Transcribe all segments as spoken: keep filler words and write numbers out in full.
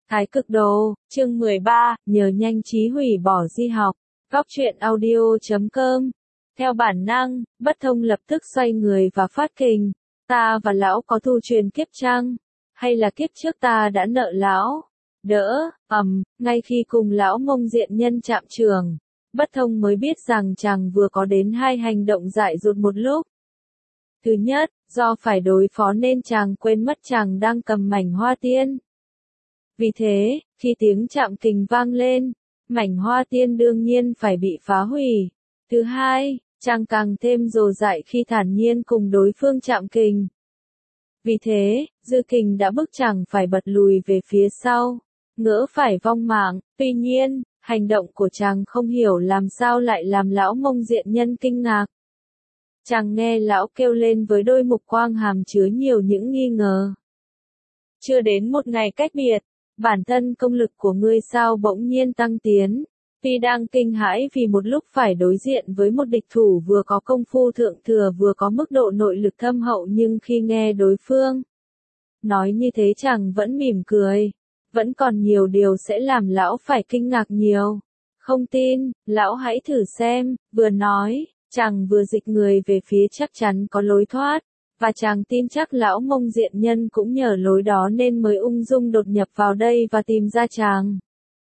Thái cực đồ, chương mười ba, nhờ nhanh trí hủy bỏ di học. Góc truyện audio chấm com. Theo bản năng, Bất Thông lập tức xoay người và phát kình. Ta và lão có thù truyền kiếp chăng? Hay là kiếp trước ta đã nợ lão? Đỡ, ầm, ngay khi cùng lão Mông Diện Nhân chạm trường, Bất Thông mới biết rằng chàng vừa có đến hai hành động dại dột một lúc. Thứ nhất, do phải đối phó nên chàng quên mất chàng đang cầm mảnh hoa tiên. Vì thế, khi tiếng chạm kình vang lên, mảnh hoa tiên đương nhiên phải bị phá hủy. Thứ hai, chàng càng thêm dồ dại khi thản nhiên cùng đối phương chạm kình. Vì thế, dư kình đã bức chàng phải bật lùi về phía sau, ngỡ phải vong mạng. Tuy nhiên, hành động của chàng không hiểu làm sao lại làm lão Mông Diện Nhân kinh ngạc. Chàng nghe lão kêu lên với đôi mục quang hàm chứa nhiều những nghi ngờ. Chưa đến một ngày cách biệt, bản thân công lực của ngươi sao bỗng nhiên tăng tiến? Tuy đang kinh hãi vì một lúc phải đối diện với một địch thủ vừa có công phu thượng thừa vừa có mức độ nội lực thâm hậu, nhưng khi nghe đối phương nói như thế chàng vẫn mỉm cười. Vẫn còn nhiều điều sẽ làm lão phải kinh ngạc nhiều. Không tin, lão hãy thử xem. Vừa nói, chàng vừa dịch người về phía chắc chắn có lối thoát. Và chàng tin chắc lão Mông Diện Nhân cũng nhờ lối đó nên mới ung dung đột nhập vào đây và tìm ra chàng.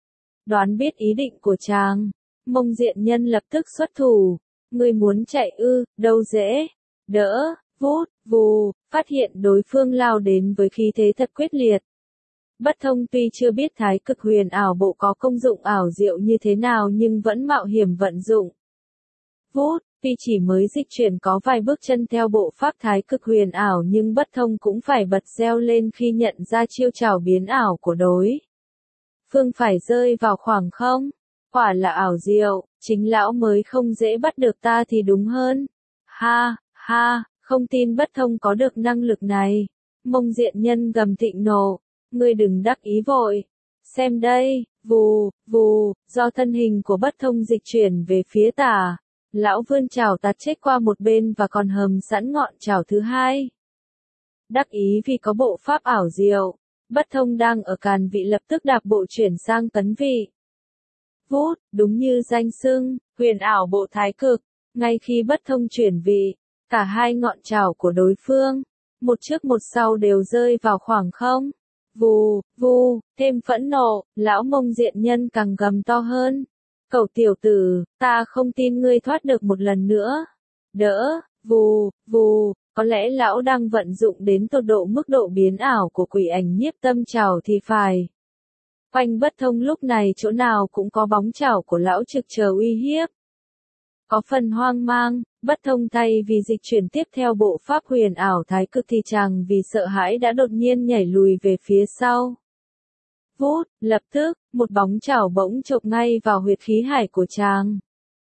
Đoán biết ý định của chàng, Mông Diện Nhân lập tức xuất thủ. Ngươi muốn chạy ư? Đâu dễ. Đỡ, vút, vù, phát hiện đối phương lao đến với khí thế thật quyết liệt. Bất Thông tuy chưa biết Thái Cực Huyền Ảo Bộ có công dụng ảo diệu như thế nào nhưng vẫn mạo hiểm vận dụng. Vút, tuy chỉ mới dịch chuyển có vài bước chân theo bộ pháp Thái Cực Huyền Ảo nhưng Bất Thông cũng phải bật reo lên khi nhận ra chiêu trảo biến ảo của đối phương phải rơi vào khoảng không. Quả là ảo diệu, chính lão mới không dễ bắt được ta thì đúng hơn. Ha, ha, không tin Bất Thông có được năng lực này. Mông Diện Nhân gầm thịnh nộ. Ngươi đừng đắc ý vội. Xem đây, vù, vù, do thân hình của Bất Thông dịch chuyển về phía tả. Lão vươn chảo tạt chết qua một bên và còn hầm sẵn ngọn chảo thứ hai. Đắc ý vì có bộ pháp ảo diệu, Bất Thông đang ở càn vị lập tức đạp bộ chuyển sang tấn vị. Vút, đúng như danh xưng, huyền ảo bộ thái cực. Ngay khi Bất Thông chuyển vị, cả hai ngọn chảo của đối phương, một trước một sau đều rơi vào khoảng không. Vù, vù, thêm phẫn nộ, lão Mông Diện Nhân càng gầm to hơn. Cẩu tiểu tử, ta không tin ngươi thoát được một lần nữa. Đỡ, vù, vù, có lẽ lão đang vận dụng đến tột độ mức độ biến ảo của quỷ ảnh nhiếp tâm trảo thì phải. Quanh Bất Thông lúc này chỗ nào cũng có bóng chảo của lão trực chờ uy hiếp. Có phần hoang mang, Bất Thông thay vì dịch chuyển tiếp theo bộ pháp huyền ảo thái cực thì chàng vì sợ hãi đã đột nhiên nhảy lùi về phía sau. Vút, lập tức, một bóng chảo bỗng chộp ngay vào huyệt khí hải của chàng.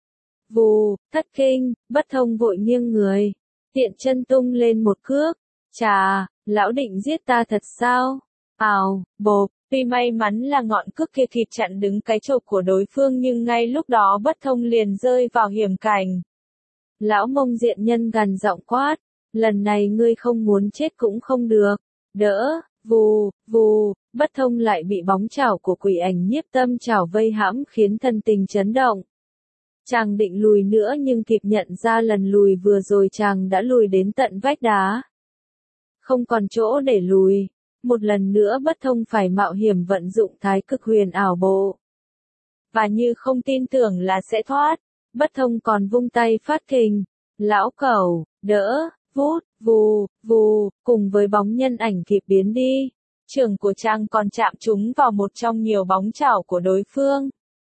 Vù, thất kinh, Bất Thông vội nghiêng người, tiện chân tung lên một cước. Chà, lão định giết ta thật sao? Ào, bộp, tuy may mắn là ngọn cước kia kịp chặn đứng cái chộp của đối phương nhưng ngay lúc đó Bất Thông liền rơi vào hiểm cảnh. Lão Mông Diện Nhân gằn giọng quát, lần này ngươi không muốn chết cũng không được. Đỡ, vù, vù, Bất Thông lại bị bóng chảo của quỷ ảnh nhiếp tâm chảo vây hãm khiến thân tình chấn động. Chàng định lùi nữa nhưng kịp nhận ra lần lùi vừa rồi chàng đã lùi đến tận vách đá. Không còn chỗ để lùi. Một lần nữa Bất Thông phải mạo hiểm vận dụng Thái Cực Huyền Ảo Bộ. Và như không tin tưởng là sẽ thoát, Bất Thông còn vung tay phát kình. Lão cẩu, đỡ, vút, vù, vù, cùng với bóng nhân ảnh kịp biến đi. Trường của chàng còn chạm trúng vào một trong nhiều bóng chảo của đối phương.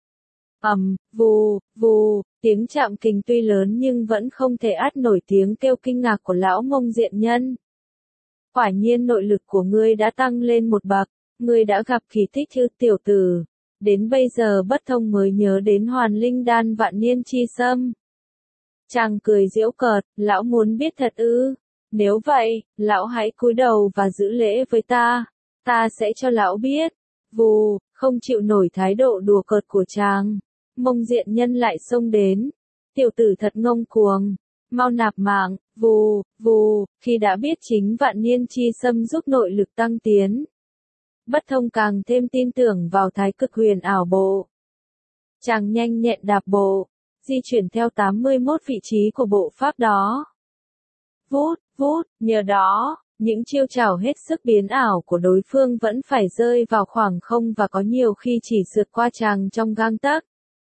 Ầm, vù, vù, tiếng chạm kình tuy lớn nhưng vẫn không thể át nổi tiếng kêu kinh ngạc của lão Mông Diện Nhân. Quả nhiên nội lực của ngươi đã tăng lên một bậc, ngươi đã gặp kỳ tích chứ tiểu tử. Đến bây giờ Bất Thông mới nhớ đến Hoàn Linh Đan Vạn Niên Chi Sâm. Chàng cười giễu cợt, lão muốn biết thật ư? Nếu vậy, lão hãy cúi đầu và giữ lễ với ta, ta sẽ cho lão biết. Vù, không chịu nổi thái độ đùa cợt của chàng, Mông Diện Nhân lại xông đến. Tiểu tử thật ngông cuồng. Mau nạp mạng, vù, vù, khi đã biết chính Vạn Niên Chi Sâm giúp nội lực tăng tiến. Bất Thông càng thêm tin tưởng vào thái cực huyền ảo bộ. Chàng nhanh nhẹn đạp bộ, di chuyển theo tám mươi mốt vị trí của bộ pháp đó. Vút, vút, nhờ đó, những chiêu trảo hết sức biến ảo của đối phương vẫn phải rơi vào khoảng không và có nhiều khi chỉ sượt qua chàng trong gang tấc.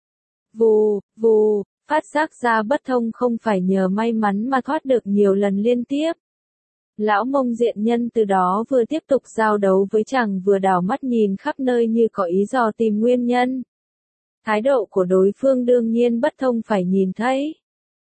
Vù, vù, phát giác ra Bất Thông không phải nhờ may mắn mà thoát được nhiều lần liên tiếp. Lão Mông Diện Nhân từ đó vừa tiếp tục giao đấu với chàng vừa đảo mắt nhìn khắp nơi như có ý dò tìm nguyên nhân. Thái độ của đối phương đương nhiên Bất Thông phải nhìn thấy.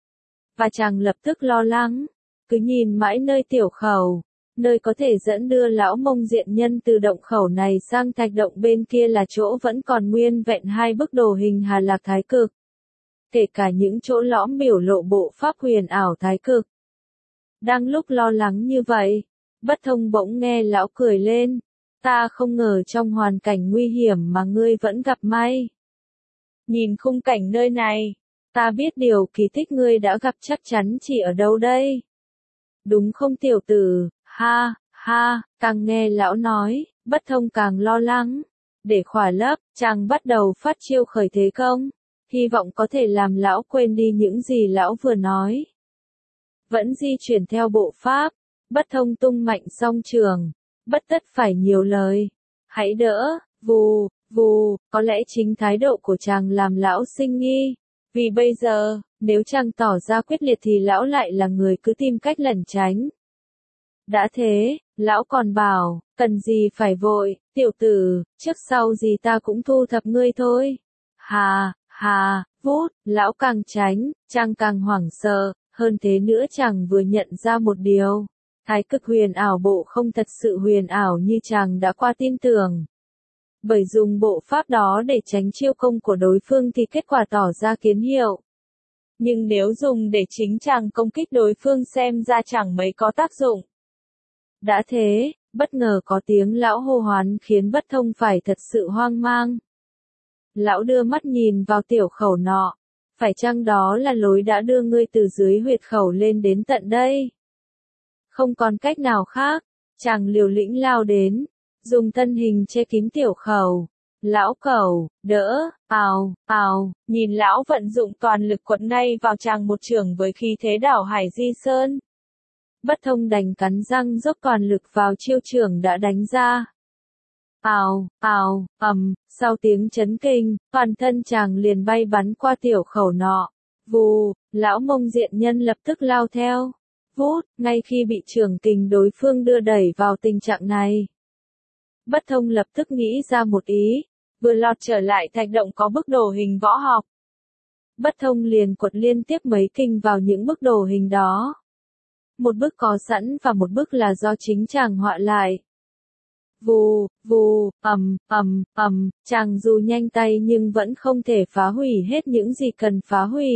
Và chàng lập tức lo lắng, cứ nhìn mãi nơi tiểu khẩu, nơi có thể dẫn đưa lão Mông Diện Nhân từ động khẩu này sang thạch động bên kia là chỗ vẫn còn nguyên vẹn hai bức đồ hình Hà Lạc Thái Cực. Kể cả những chỗ lõm biểu lộ bộ pháp huyền ảo thái cực. Đang lúc lo lắng như vậy, Bất Thông bỗng nghe lão cười lên. Ta không ngờ trong hoàn cảnh nguy hiểm mà ngươi vẫn gặp may. Nhìn khung cảnh nơi này, ta biết điều kỳ tích ngươi đã gặp chắc chắn chỉ ở đâu đây. Đúng không tiểu tử, ha, ha, càng nghe lão nói, Bất Thông càng lo lắng. Để khỏa lấp, chàng bắt đầu phát chiêu khởi thế công, hy vọng có thể làm lão quên đi những gì lão vừa nói. Vẫn di chuyển theo bộ pháp, Bất Thông tung mạnh song trường, bất tất phải nhiều lời. Hãy đỡ, vù, vù, có lẽ chính thái độ của chàng làm lão sinh nghi. Vì bây giờ, nếu chàng tỏ ra quyết liệt thì lão lại là người cứ tìm cách lẩn tránh. Đã thế, lão còn bảo, cần gì phải vội, tiểu tử, trước sau gì ta cũng thu thập ngươi thôi. Hà, hà, vút, lão càng tránh, chàng càng hoảng sợ, hơn thế nữa chàng vừa nhận ra một điều. Thái cực huyền ảo bộ không thật sự huyền ảo như chàng đã qua tin tưởng. Bởi dùng bộ pháp đó để tránh chiêu công của đối phương thì kết quả tỏ ra kiến hiệu. Nhưng nếu dùng để chính chàng công kích đối phương xem ra chẳng mấy có tác dụng. Đã thế, bất ngờ có tiếng lão hô hoán khiến Bất Thông phải thật sự hoang mang. Lão đưa mắt nhìn vào tiểu khẩu nọ. Phải chăng đó là lối đã đưa ngươi từ dưới huyệt khẩu lên đến tận đây? Không còn cách nào khác, chàng liều lĩnh lao đến, dùng thân hình che kín tiểu khẩu. Lão cẩu, đỡ, ào, ào, nhìn lão vận dụng toàn lực quật ngay vào chàng một chưởng với khí thế đảo hải di sơn. Bất Thông đành cắn răng dốc toàn lực vào chiêu chưởng đã đánh ra. Ào, ào, ầm, sau tiếng chấn kinh, toàn thân chàng liền bay bắn qua tiểu khẩu nọ. Vù, lão Mông Diện Nhân lập tức lao theo. Vút, ngay khi bị chưởng kình đối phương đưa đẩy vào tình trạng này. Bất Thông lập tức nghĩ ra một ý, vừa lọt trở lại thạch động có bức đồ hình võ học. Bất Thông liền quật liên tiếp mấy kình vào những bức đồ hình đó. Một bức có sẵn và một bức là do chính chàng họa lại. Vù, vù, ầm, ầm, ầm, chàng dù nhanh tay nhưng vẫn không thể phá hủy hết những gì cần phá hủy.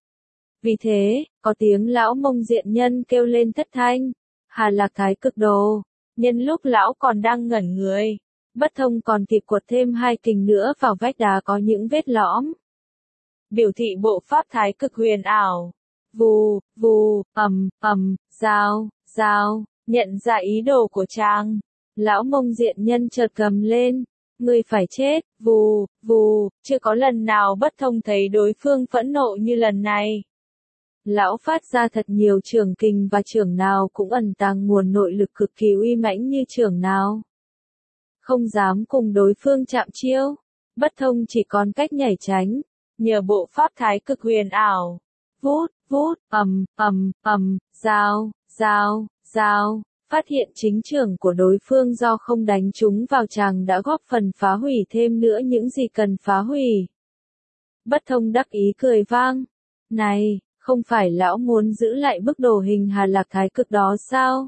Vì thế, có tiếng lão Mông Diện Nhân kêu lên thất thanh. Hà Lạc Thái Cực đồ. Nhân lúc lão còn đang ngẩn người, Bất Thông còn kịp quật thêm hai kình nữa vào vách đá có những vết lõm. Biểu thị bộ pháp thái cực huyền ảo. Vù, vù, ầm, ầm, dao, dao, nhận ra ý đồ của chàng. Lão Mông Diện Nhân chợt gầm lên. Ngươi phải chết, vù, vù, chưa có lần nào Bất Thông thấy đối phương phẫn nộ như lần này. Lão phát ra thật nhiều chưởng kình và chưởng nào cũng ẩn tàng nguồn nội lực cực kỳ uy mãnh như chưởng nào. Không dám cùng đối phương chạm chiêu, Bất Thông chỉ còn cách nhảy tránh, nhờ bộ pháp thái cực huyền ảo. Vút, vút, ầm, ầm, ầm, dao, dao, dao, phát hiện chính chưởng của đối phương do không đánh trúng vào chàng đã góp phần phá hủy thêm nữa những gì cần phá hủy. Bất Thông đắc ý cười vang. Này, không phải lão muốn giữ lại bức đồ hình Hà Lạc Thái Cực đó sao?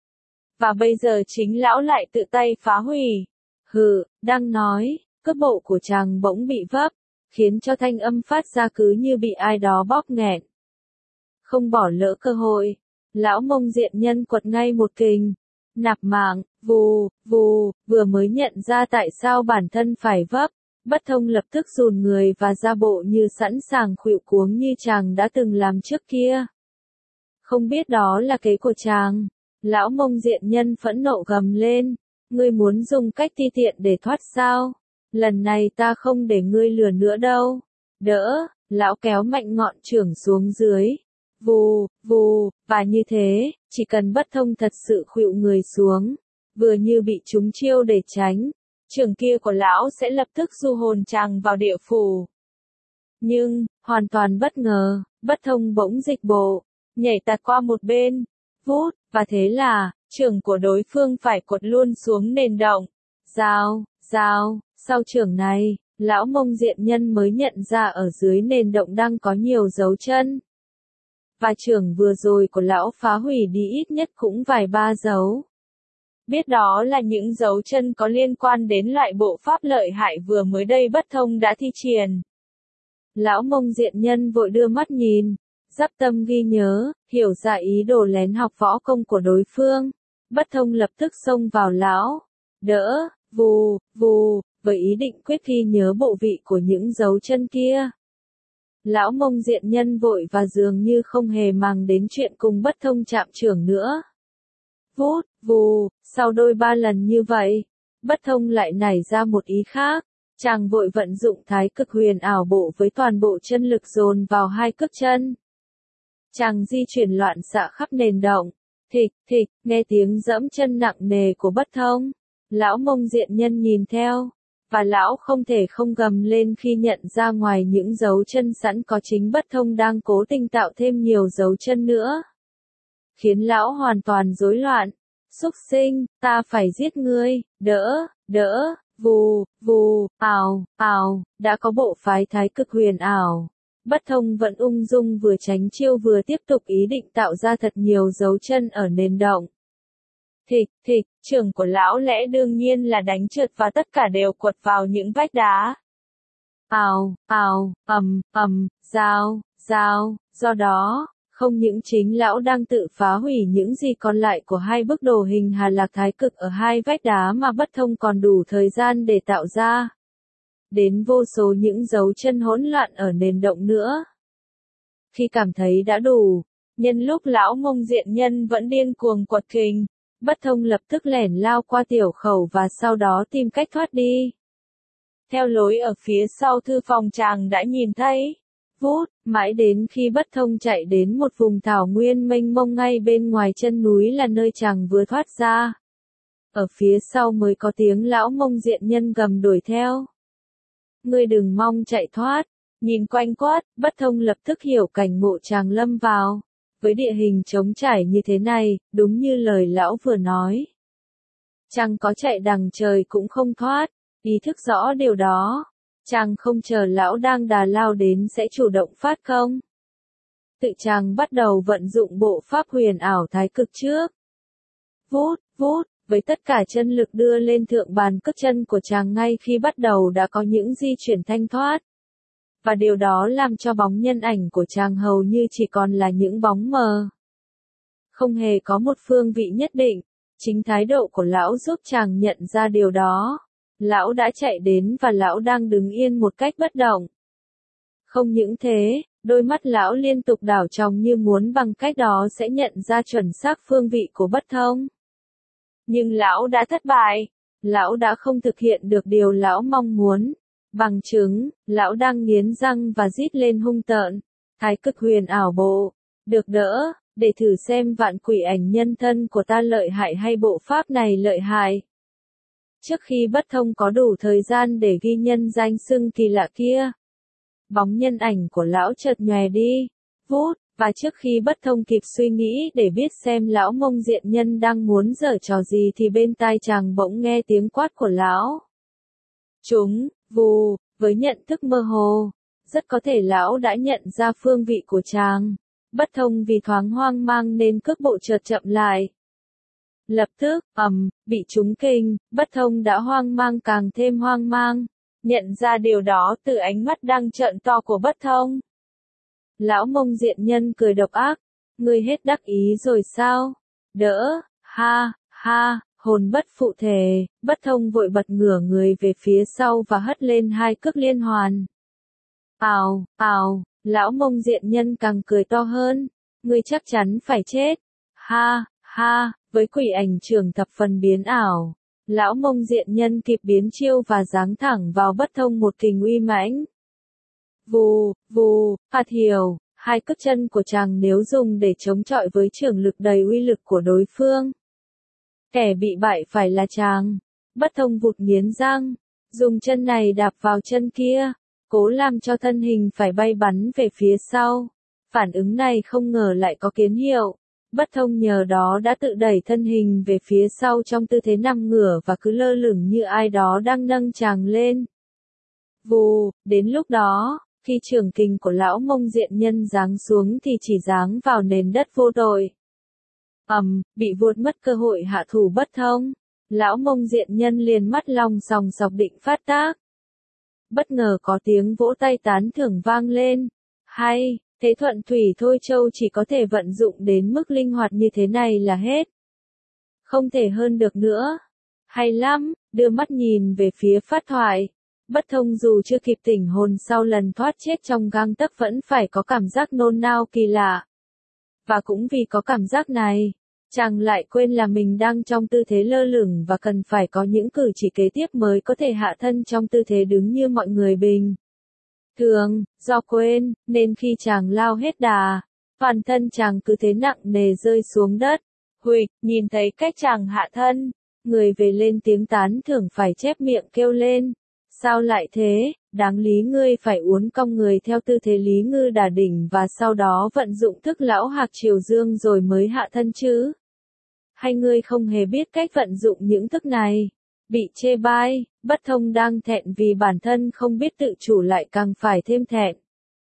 Và bây giờ chính lão lại tự tay phá hủy. Hừ, đang nói, cước bộ của chàng bỗng bị vấp, khiến cho thanh âm phát ra cứ như bị ai đó bóp nghẹn. Không bỏ lỡ cơ hội, lão Mông Diện Nhân quật ngay một kình. Nạp mạng, vù, vù, vừa mới nhận ra tại sao bản thân phải vấp. Bất Thông lập tức dùn người và ra bộ như sẵn sàng khuỵu cuống như chàng đã từng làm trước kia. Không biết đó là kế của chàng. Lão Mông Diện Nhân phẫn nộ gầm lên. Ngươi muốn dùng cách ti tiện để thoát sao? Lần này ta không để ngươi lừa nữa đâu. Đỡ, lão kéo mạnh ngọn chưởng xuống dưới. Vù, vù, và như thế, chỉ cần Bất Thông thật sự khuỵu người xuống, vừa như bị trúng chiêu để tránh, chưởng kia của lão sẽ lập tức du hồn chàng vào địa phủ. Nhưng, hoàn toàn bất ngờ, Bất Thông bỗng dịch bộ, nhảy tạt qua một bên, vút, và thế là, chưởng của đối phương phải quật luôn xuống nền động. Rào, rào, sau chưởng này, lão Mông Diện Nhân mới nhận ra ở dưới nền động đang có nhiều dấu chân. Và chưởng vừa rồi của lão phá hủy đi ít nhất cũng vài ba dấu. Biết đó là những dấu chân có liên quan đến loại bộ pháp lợi hại vừa mới đây Bất Thông đã thi triển. Lão Mông Diện Nhân vội đưa mắt nhìn, dắp tâm ghi nhớ, hiểu ra ý đồ lén học võ công của đối phương. Bất Thông lập tức xông vào lão, đỡ, vù, vù, với ý định quyết ghi nhớ bộ vị của những dấu chân kia. Lão Mông Diện Nhân vội và dường như không hề màng đến chuyện cùng Bất Thông chạm chưởng nữa. Vút, vù, sau đôi ba lần như vậy, Bất Thông lại nảy ra một ý khác. Chàng vội vận dụng thái cực huyền ảo bộ với toàn bộ chân lực dồn vào hai cước chân. Chàng di chuyển loạn xạ khắp nền động. Thịch, thịch, nghe tiếng dẫm chân nặng nề của Bất Thông. Lão Mông Diện Nhân nhìn theo, và lão không thể không gầm lên khi nhận ra ngoài những dấu chân sẵn có chính Bất Thông đang cố tình tạo thêm nhiều dấu chân nữa. Khiến lão hoàn toàn rối loạn. Súc sinh, ta phải giết ngươi, đỡ, đỡ, vù, vù, ào, ào, đã có bộ phái thái cực huyền ảo. Bất Thông vẫn ung dung vừa tránh chiêu vừa tiếp tục ý định tạo ra thật nhiều dấu chân ở nền động. Thịch, thịch, chưởng của lão lẽ đương nhiên là đánh trượt và tất cả đều quật vào những vách đá. Ào, ào, ầm, ầm, dao, dao, do đó, không những chính lão đang tự phá hủy những gì còn lại của hai bức đồ hình Hà Lạc Thái Cực ở hai vách đá mà Bất Thông còn đủ thời gian để tạo ra. Đến vô số những dấu chân hỗn loạn ở nền động nữa. Khi cảm thấy đã đủ, nhân lúc lão Mông Diện Nhân vẫn điên cuồng quật kình, Bất Thông lập tức lẻn lao qua tiểu khẩu và sau đó tìm cách thoát đi. Theo lối ở phía sau thư phòng chàng đã nhìn thấy. Vút, mãi đến khi Bất Thông chạy đến một vùng thảo nguyên mênh mông ngay bên ngoài chân núi là nơi chàng vừa thoát ra. Ở phía sau mới có tiếng lão Mông Diện Nhân gầm đuổi theo. Ngươi đừng mong chạy thoát. Nhìn quanh quát, Bất Thông lập tức hiểu cảnh ngộ chàng lâm vào. Với địa hình trống trải như thế này, đúng như lời lão vừa nói. Chàng có chạy đằng trời cũng không thoát, ý thức rõ điều đó. Chàng không chờ lão đang đà lao đến sẽ chủ động phát công. Tự chàng bắt đầu vận dụng bộ pháp huyền ảo thái cực trước. Vút, vút, với tất cả chân lực đưa lên thượng bàn cước chân của chàng ngay khi bắt đầu đã có những di chuyển thanh thoát. Và điều đó làm cho bóng nhân ảnh của chàng hầu như chỉ còn là những bóng mờ. Không hề có một phương vị nhất định, chính thái độ của lão giúp chàng nhận ra điều đó. Lão đã chạy đến và lão đang đứng yên một cách bất động. Không những thế, đôi mắt lão liên tục đảo tròng như muốn bằng cách đó sẽ nhận ra chuẩn xác phương vị của Bất Thông. Nhưng lão đã thất bại. Lão đã không thực hiện được điều lão mong muốn. Bằng chứng, lão đang nghiến răng và rít lên hung tợn. Thái cực huyền ảo bộ. Được đỡ, để thử xem vạn quỷ ảnh nhân thân của ta lợi hại hay bộ pháp này lợi hại. Trước khi Bất Thông có đủ thời gian để ghi nhân danh xưng kỳ lạ kia, bóng nhân ảnh của lão chợt nhòe đi, vút, và trước khi Bất Thông kịp suy nghĩ để biết xem lão Mông Diện Nhân đang muốn giở trò gì thì bên tai chàng bỗng nghe tiếng quát của lão. Chúng, vù, với nhận thức mơ hồ, rất có thể lão đã nhận ra phương vị của chàng. Bất Thông vì thoáng hoang mang nên cước bộ chợt chậm lại. Lập tức, ầm, bị trúng kình, Bất Thông đã hoang mang càng thêm hoang mang. Nhận ra điều đó từ ánh mắt đang trợn to của Bất Thông. Lão Mông Diện Nhân cười độc ác. Ngươi hết đắc ý rồi sao? Đỡ, ha, ha, hồn bất phụ thể. Bất Thông vội bật ngửa người về phía sau và hất lên hai cước liên hoàn. Ào, ào, lão Mông Diện Nhân càng cười to hơn. Ngươi chắc chắn phải chết. Ha, ha. Với quỷ ảnh trường thập phần biến ảo, Lão Mông Diện Nhân kịp biến chiêu và giáng thẳng vào Bất Thông một kình uy mãnh. Vù, vù, hạt hiểu, hai cước chân của chàng nếu dùng để chống chọi với chưởng lực đầy uy lực của đối phương. Kẻ bị bại phải là chàng. Bất Thông vụt nghiến răng, dùng chân này đạp vào chân kia, cố làm cho thân hình phải bay bắn về phía sau. Phản ứng này không ngờ lại có kiến hiệu. Bất Thông nhờ đó đã tự đẩy thân hình về phía sau trong tư thế nằm ngửa và cứ lơ lửng như ai đó đang nâng chàng lên. Vù, đến lúc đó, khi chưởng kình của Lão Mông Diện Nhân giáng xuống thì chỉ giáng vào nền đất vô tội. Ầm, um, bị vuột mất cơ hội hạ thủ Bất Thông. Lão Mông Diện Nhân liền mắt long sòng sọc định phát tác. Bất ngờ có tiếng vỗ tay tán thưởng vang lên. Hay, thế Thuận Thủy Thôi Châu chỉ có thể vận dụng đến mức linh hoạt như thế này là hết. Không thể hơn được nữa. Hay lắm, đưa mắt nhìn về phía phát thoại. Bất Thông dù chưa kịp tỉnh hồn sau lần thoát chết trong gang tấc vẫn phải có cảm giác nôn nao kỳ lạ. Và cũng vì có cảm giác này, chàng lại quên là mình đang trong tư thế lơ lửng và cần phải có những cử chỉ kế tiếp mới có thể hạ thân trong tư thế đứng như mọi người bình thường. Do quên, nên khi chàng lao hết đà, toàn thân chàng cứ thế nặng nề rơi xuống đất. Huỵch, nhìn thấy cách chàng hạ thân, người về lên tiếng tán thưởng phải chép miệng kêu lên. Sao lại thế, đáng lý ngươi phải uốn cong người theo tư thế Lý Ngư Đả Đỉnh và sau đó vận dụng thức Lão Hạc Triều Dương rồi mới hạ thân chứ? Hay ngươi không hề biết cách vận dụng những thức này? Bị chê bai, Bất Thông đang thẹn vì bản thân không biết tự chủ lại càng phải thêm thẹn.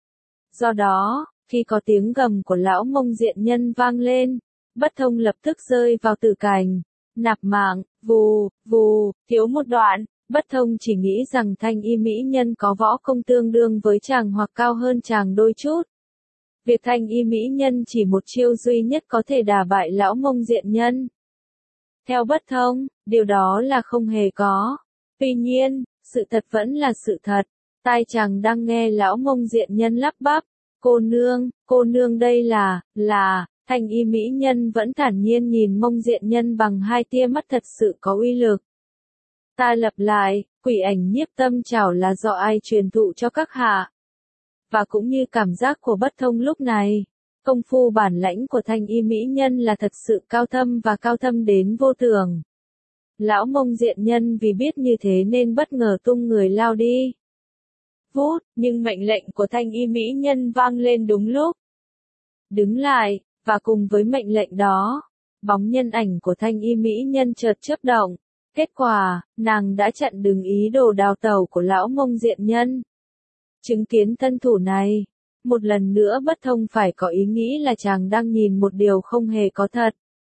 Do đó, khi có tiếng gầm của Lão Mông Diện Nhân vang lên, Bất Thông lập tức rơi vào tử cảnh, nạp mạng, vù, vù, thiếu một đoạn. Bất Thông chỉ nghĩ rằng Thanh Y mỹ nhân có võ công tương đương với chàng hoặc cao hơn chàng đôi chút. Việc Thanh Y mỹ nhân chỉ một chiêu duy nhất có thể đả bại Lão Mông Diện Nhân. Theo Bất Thông, điều đó là không hề có. Tuy nhiên, sự thật vẫn là sự thật. Tai chàng đang nghe Lão Mông Diện Nhân lắp bắp. Cô nương, cô nương đây là, là, Thanh Y mỹ nhân vẫn thản nhiên nhìn Mông Diện Nhân bằng hai tia mắt thật sự có uy lực. Ta lặp lại, quỷ ảnh nhiếp tâm trảo là do ai truyền thụ cho các hạ. Và cũng như cảm giác của Bất Thông lúc này, công phu bản lãnh của Thanh Y mỹ nhân là thật sự cao thâm và cao thâm đến vô tưởng. Lão Mông Diện Nhân vì biết như thế nên bất ngờ tung người lao đi. Vút, nhưng mệnh lệnh của Thanh Y mỹ nhân vang lên đúng lúc. Đứng lại, và cùng với mệnh lệnh đó, bóng nhân ảnh của Thanh Y mỹ nhân chợt chớp động. Kết quả, nàng đã chặn đứng ý đồ đào tẩu của Lão Mông Diện Nhân. Chứng kiến thân thủ này, một lần nữa Bất Thông phải có ý nghĩ là chàng đang nhìn một điều không hề có thật.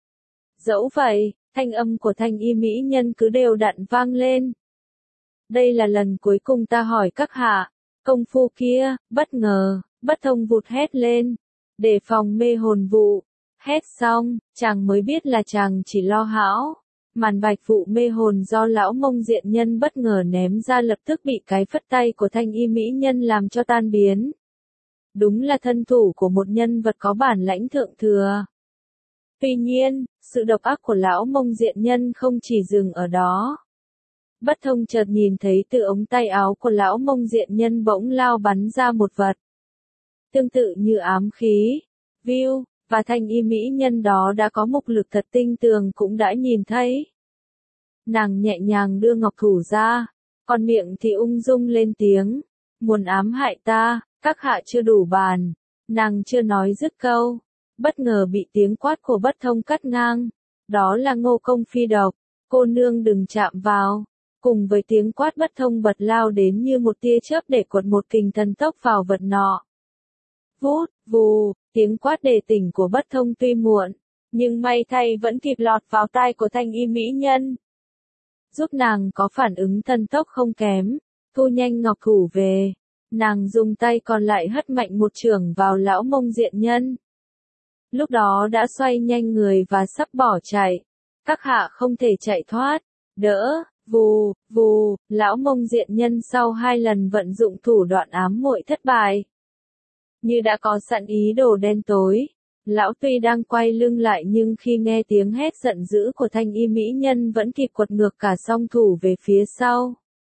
Dẫu vậy, thanh âm của Thanh Y mỹ nhân cứ đều đặn vang lên. Đây là lần cuối cùng ta hỏi các hạ, công phu kia, bất ngờ, Bất Thông vụt hét lên, đề phòng mê hồn vụ. Hét xong, chàng mới biết là chàng chỉ lo hão. Màn bạch vụ mê hồn do Lão Mông Diện Nhân bất ngờ ném ra lập tức bị cái phất tay của Thanh Y mỹ nhân làm cho tan biến. Đúng là thân thủ của một nhân vật có bản lãnh thượng thừa. Tuy nhiên, sự độc ác của Lão Mông Diện Nhân không chỉ dừng ở đó. Bất Thông chợt nhìn thấy từ ống tay áo của Lão Mông Diện Nhân bỗng lao bắn ra một vật. Tương tự như ám khí, viu. Và Thanh Y mỹ nhân đó đã có mục lực thật tinh tường cũng đã nhìn thấy. Nàng nhẹ nhàng đưa ngọc thủ ra, còn miệng thì ung dung lên tiếng, muốn ám hại ta, các hạ chưa đủ bàn. Nàng chưa nói dứt câu, bất ngờ bị tiếng quát của Bất Thông cắt ngang. Đó là Ngô Công Phi Độc, cô nương đừng chạm vào. Cùng với tiếng quát Bất Thông bật lao đến như một tia chớp để quật một kình thần tốc vào vật nọ. Vút, vù, tiếng quát đề tỉnh của Bất Thông tuy muộn, nhưng may thay vẫn kịp lọt vào tai của Thanh Y mỹ nhân. Giúp nàng có phản ứng thần tốc không kém, thu nhanh ngọc thủ về, nàng dùng tay còn lại hất mạnh một chưởng vào Lão Mông Diện Nhân. Lúc đó đã xoay nhanh người và sắp bỏ chạy, các hạ không thể chạy thoát, đỡ, vù, vù, Lão Mông Diện Nhân sau hai lần vận dụng thủ đoạn ám muội thất bại. Như đã có sẵn ý đồ đen tối, Lão tuy đang quay lưng lại nhưng khi nghe tiếng hét giận dữ của thanh y mỹ nhân vẫn kịp quật ngược cả song thủ về phía sau.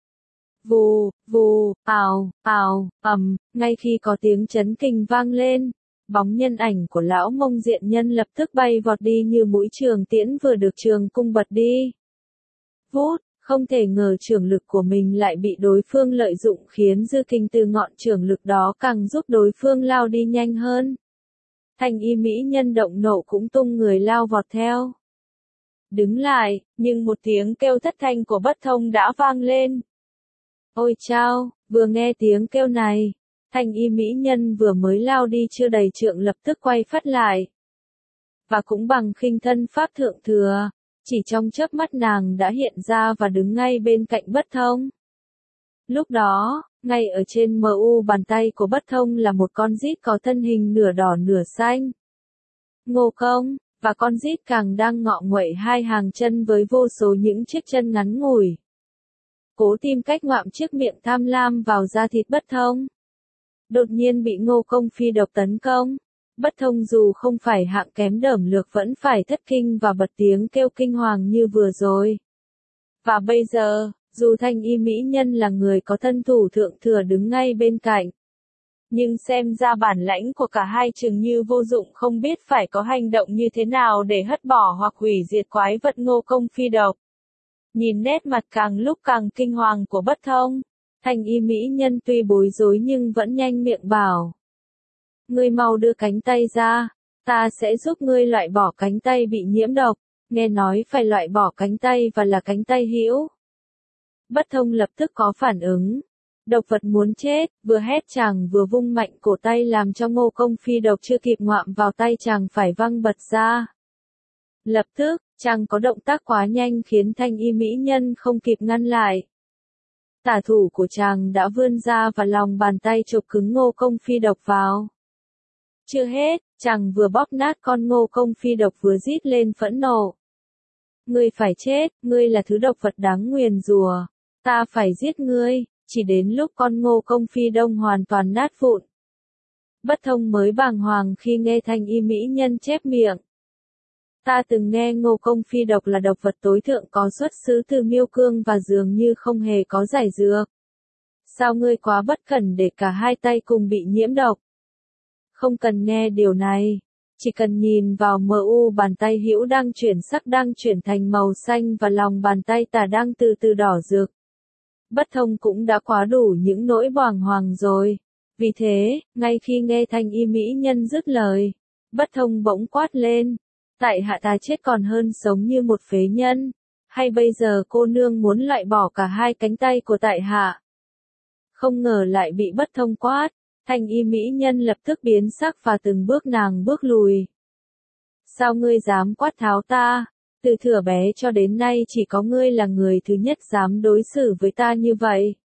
Vù, vù, ào, ào, ầm, ngay khi có tiếng chấn kình vang lên, bóng nhân ảnh của lão Mông Diện Nhân lập tức bay vọt đi như mũi trường tiễn vừa được trường cung bật đi. Vút, không thể ngờ trường lực của mình lại bị đối phương lợi dụng khiến dư kinh từ ngọn trường lực đó càng giúp đối phương lao đi nhanh hơn. Thanh y mỹ nhân động nộ cũng tung người lao vọt theo. Đứng lại, nhưng một tiếng kêu thất thanh của Bất Thông đã vang lên. Ôi chao, vừa nghe tiếng kêu này, thanh y mỹ nhân vừa mới lao đi chưa đầy trượng lập tức quay phát lại. Và cũng bằng khinh thân pháp thượng thừa, chỉ trong chớp mắt nàng đã hiện ra và đứng ngay bên cạnh Bất Thông. Lúc đó, ngay ở trên mu bàn tay của Bất Thông là một con rít có thân hình nửa đỏ nửa xanh. Ngô Công, và con rít càng đang ngọ nguậy hai hàng chân với vô số những chiếc chân ngắn ngủi. Cố tìm cách ngoạm chiếc miệng tham lam vào da thịt Bất Thông. Đột nhiên bị Ngô Công phi độc tấn công. Bất Thông dù không phải hạng kém đởm lược vẫn phải thất kinh và bật tiếng kêu kinh hoàng như vừa rồi. Và bây giờ, dù thanh y mỹ nhân là người có thân thủ thượng thừa đứng ngay bên cạnh, nhưng xem ra bản lãnh của cả hai chừng như vô dụng, không biết phải có hành động như thế nào để hất bỏ hoặc hủy diệt quái vật Ngô Công phi độc. Nhìn nét mặt càng lúc càng kinh hoàng của Bất Thông, thanh y mỹ nhân tuy bối rối nhưng vẫn nhanh miệng bảo. Ngươi mau đưa cánh tay ra, ta sẽ giúp ngươi loại bỏ cánh tay bị nhiễm độc, nghe nói phải loại bỏ cánh tay và là cánh tay hữu. Bất Thông lập tức có phản ứng. Độc vật muốn chết, vừa hét chàng vừa vung mạnh cổ tay làm cho Ngô Công phi độc chưa kịp ngoạm vào tay chàng phải văng bật ra. Lập tức, chàng có động tác quá nhanh khiến thanh y mỹ nhân không kịp ngăn lại. Tả thủ của chàng đã vươn ra và lòng bàn tay chụp cứng Ngô Công phi độc vào. Chưa hết, chàng vừa bóp nát con Ngô Công phi độc vừa rít lên phẫn nộ. Ngươi phải chết, ngươi là thứ độc vật đáng nguyền rủa, ta phải giết ngươi. Chỉ đến lúc con Ngô Công phi đông hoàn toàn nát vụn. Bất Thông mới bàng hoàng khi nghe thanh y mỹ nhân chép miệng. Ta từng nghe Ngô Công phi độc là độc vật tối thượng có xuất xứ từ miêu cương và dường như không hề có giải dược. Sao ngươi quá bất cẩn để cả hai tay cùng bị nhiễm độc? Không cần nghe điều này, chỉ cần nhìn vào mu bàn tay hữu đang chuyển sắc đang chuyển thành màu xanh và lòng bàn tay tả đang từ từ đỏ rực. Bất Thông cũng đã quá đủ những nỗi bàng hoàng rồi. Vì thế, ngay khi nghe thanh y mỹ nhân dứt lời, Bất Thông bỗng quát lên. Tại hạ ta chết còn hơn sống như một phế nhân. Hay bây giờ cô nương muốn loại bỏ cả hai cánh tay của tại hạ? Không ngờ lại bị Bất Thông quát. Thanh y mỹ nhân lập tức biến sắc và từng bước nàng bước lùi. Sao ngươi dám quát tháo ta? Từ thuở bé cho đến nay chỉ có ngươi là người thứ nhất dám đối xử với ta như vậy.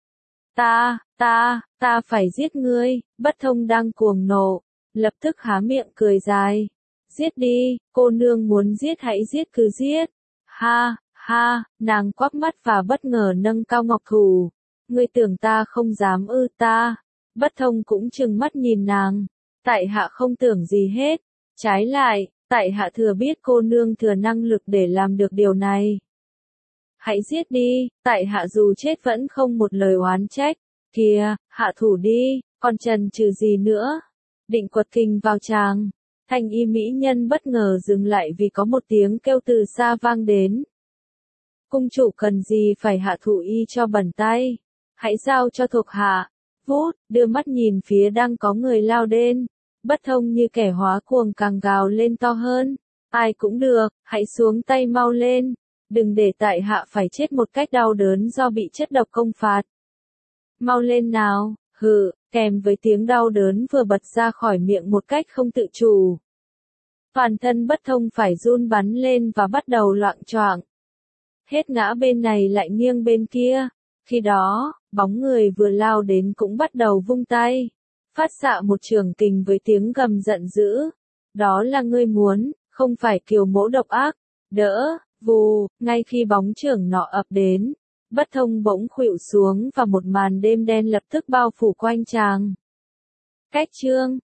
Ta, ta, ta phải giết ngươi. Bất Thông đang cuồng nộ, lập tức há miệng cười dài. Giết đi, cô nương muốn giết hãy giết cứ giết. Ha, ha, nàng quắc mắt và bất ngờ nâng cao ngọc thủ. Ngươi tưởng ta không dám ư? Ta. Bất Thông cũng trừng mắt nhìn nàng. Tại hạ không tưởng gì hết. Trái lại, tại hạ thừa biết cô nương thừa năng lực để làm được điều này. Hãy giết đi, tại hạ dù chết vẫn không một lời oán trách. Kìa, hạ thủ đi, còn chần chừ gì nữa? Định quật kình vào chàng. Thanh y mỹ nhân bất ngờ dừng lại vì có một tiếng kêu từ xa vang đến. Cung chủ cần gì phải hạ thủ y cho bẩn tay. Hãy giao cho thuộc hạ. Vút, đưa mắt nhìn phía đang có người lao đến. Bất Thông như kẻ hóa cuồng càng gào lên to hơn. Ai cũng được, hãy xuống tay mau lên. Đừng để tại hạ phải chết một cách đau đớn do bị chất độc công phạt. Mau lên nào, hừ, kèm với tiếng đau đớn vừa bật ra khỏi miệng một cách không tự chủ. Toàn thân Bất Thông phải run bắn lên và bắt đầu loạng choạng. Hết ngã bên này lại nghiêng bên kia. Khi đó, bóng người vừa lao đến cũng bắt đầu vung tay. Phát xạ một trường kình với tiếng gầm giận dữ. Đó là ngươi muốn, không phải kiều mẫu độc ác. Đỡ, vù, ngay khi bóng trưởng nọ ập đến. Bất Thông bỗng khuỵu xuống và một màn đêm đen lập tức bao phủ quanh chàng. Cách chương